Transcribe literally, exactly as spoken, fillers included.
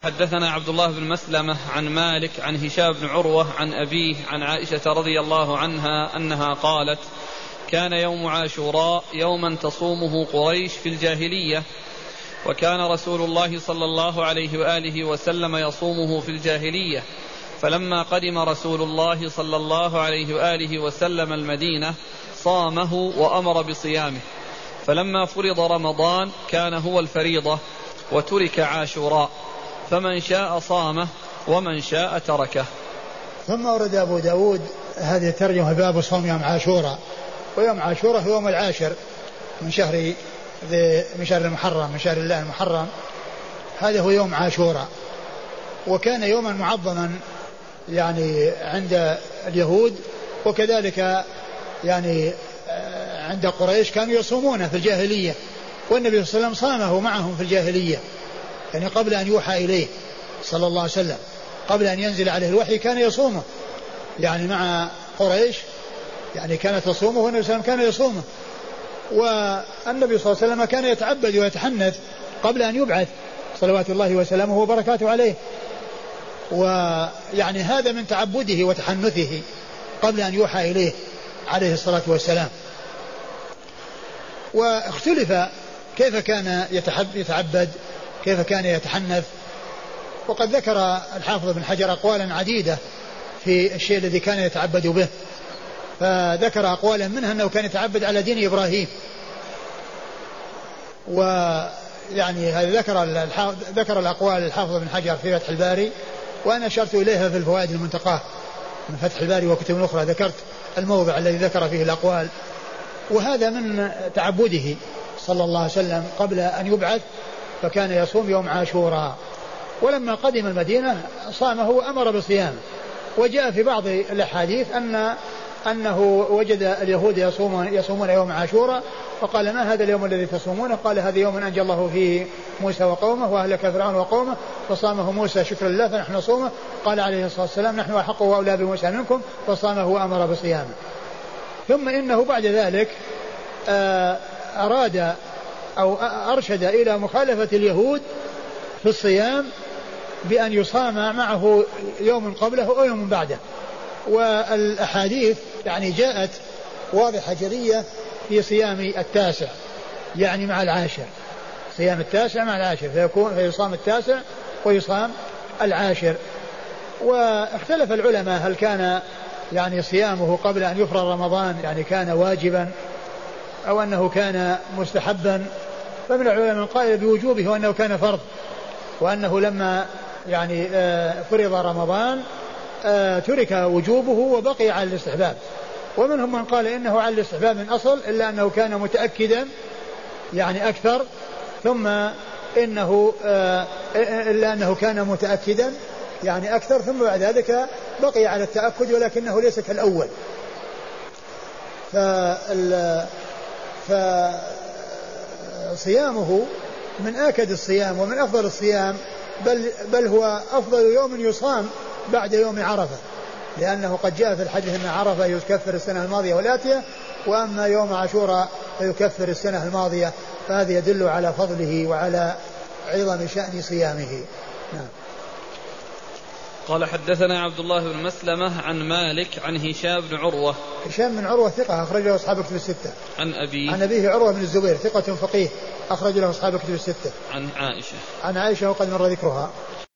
حدثنا عبد الله بن مسلمة عن مالك عن هشام بن عروة عن أبيه عن عائشة رضي الله عنها أنها قالت كان يوم عاشوراء يوما تصومه قريش في الجاهلية، وكان رسول الله صلى الله عليه وآله وسلم يصومه في الجاهلية، فلما قدم رسول الله صلى الله عليه وآله وسلم المدينة صامه وأمر بصيامه، فلما فرض رمضان كان هو الفريضة وترك عاشوراء، فمن شاء صامه ومن شاء تركه. ثم ورد أبو داود هذه الترجمة باب صوم يوم عاشوراء، ويوم عاشوراء هو يوم العاشر من شهر من شهر المحرم من شهر الله المحرم، هذا هو يوم عاشوراء، وكان يوما معظما يعني عند اليهود، وكذلك يعني عند قريش كانوا يصومونه في الجاهلية، والنبي صلى الله عليه وسلم صامه معهم في الجاهلية، يعني قبل أن يوحى إليه صلى الله عليه وسلم، قبل أن ينزل عليه الوحي كان يصومه يعني مع قريش، يعني كانت تصومه والنبي صلى الله عليه وسلم كان يصومه. والنبي صلى الله عليه وسلم كان يتعبد ويتحنث قبل أن يبعث صلوات الله وسلامه وبركاته عليه، ويعني هذا من تعبده وتحنثه قبل أن يوحى إليه عليه الصلاة والسلام. واختلف كيف كان يتعبد، كيف كان يتحنث، وقد ذكر الحافظ بن حجر أقوالا عديدة في الشيء الذي كان يتعبد به، فذكر أقوالا منها أنه كان يتعبد على دين إبراهيم، ويعني ذكر ذكر الأقوال الحافظ بن حجر في فتح الباري، وأنا أشرت إليها في الفوائد المنتقاة من فتح الباري وكتب أخرى، ذكرت الموضع الذي ذكر فيه الأقوال. وهذا من تعبده صلى الله عليه وسلم قبل أن يبعث، فكان يصوم يوم عاشوراء، ولما قدم المدينة صامه وأمر بصيامه. وجاء في بعض الأحاديث أن أنه وجد اليهود يصومون, يصومون يوم عاشوراء، فقال ما هذا اليوم الذي تصومونه؟ قال هذا يوم أنجى الله فيه موسى وقومه وأهلك فرعون وقومه، فصامه موسى شكرا لله فنحن نصومه. قال عليه الصلاة والسلام نحن أحق وأولى بموسى منكم، فصامه وأمر بصيامه. ثم إنه بعد ذلك أراد أو أرشد إلى مخالفة اليهود في الصيام بأن يصام معه يوم قبله أو يوم بعده. والأحاديث يعني جاءت واضحة جلية في صيام التاسع يعني مع العاشر، صيام التاسع مع العاشر، فيكون فيصام التاسع ويصام العاشر. واختلف العلماء هل كان يعني صيامه قبل أن يفرض رمضان يعني كان واجبا أو أنه كان مستحبا. فمن العلماء قال بوجوبه وأنه كان فرض، وأنه لما يعني فرض رمضان ترك وجوبه وبقي على الاستحباب. ومنهم من قال إنه على الاستحباب من أصل، إلا أنه كان متأكدا يعني أكثر، ثم إنه إلا أنه كان متأكدا يعني أكثر، ثم بعد ذلك بقي على التأكد ولكنه ليس كالأول. فصيامه من آكد الصيام ومن أفضل الصيام، بل, بل هو أفضل يوم يصام بعد يوم عرفة، لأنه قد جاء في الحديث أن عرفة يكفر السنة الماضية والآتية، وأما يوم عاشوراء فيكفر السنة الماضية، فهذا يدل على فضله وعلى عظم شأن صيامه. نعم. قال حدثنا عبد الله بن مسلمة عن مالك عن هشام بن عروة. هشام بن عروة ثقة أخرج له أصحاب كتب الستة. عن أبيه عن أبيه عروة بن الزبير ثقة فقيه أخرج له أصحاب كتب الستة. عن عائشة عن عائشة وقد مر ذكرها.